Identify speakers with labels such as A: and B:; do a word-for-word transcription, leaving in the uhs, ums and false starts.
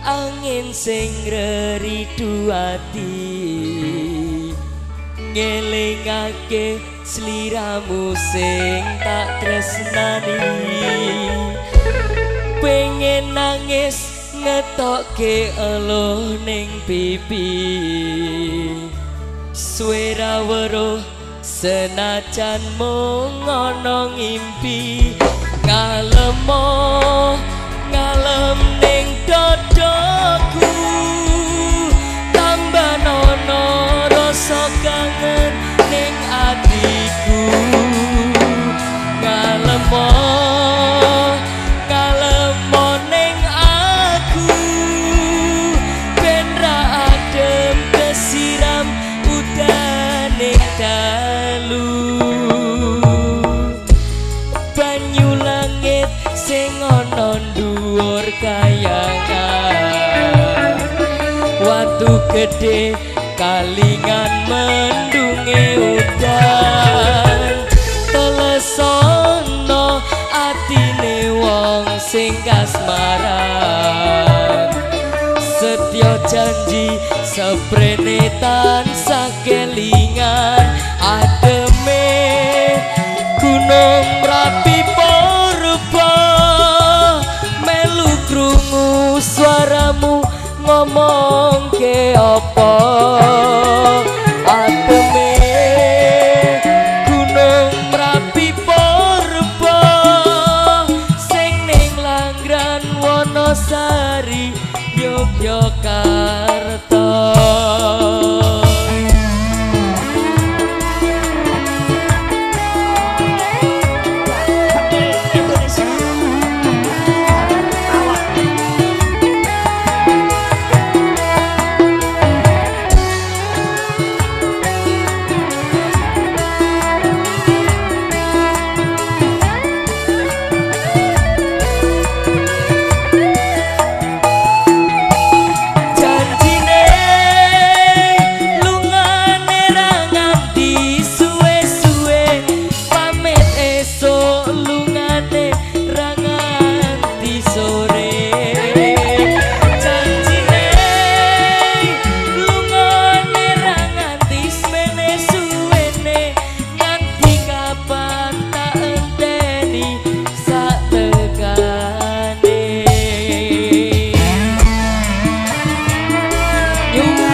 A: angin sing ngeridu ati ngelingake sliramu sing tak tresnani pengen nangis ngetokke eluh ning pipi suara weruh senajan mung ana ngimpi ngalemo ngalem ning dodoku tambah nono rasa kangen ning atiku ngalemo ngalemo ning aku ben ra adem kesiram udan ning dalu banyu langit sing ana dhuwur kayangan watu gede kalingan mendunge udan telesono atine wong sing kasmaran setya janji seprene tansah kelingan ademe gunung Merapi purba melu krungu suaramu ngomong ke apa ademe gunung Merapi purba sing ning Langran Wonosari Yogyakarta. You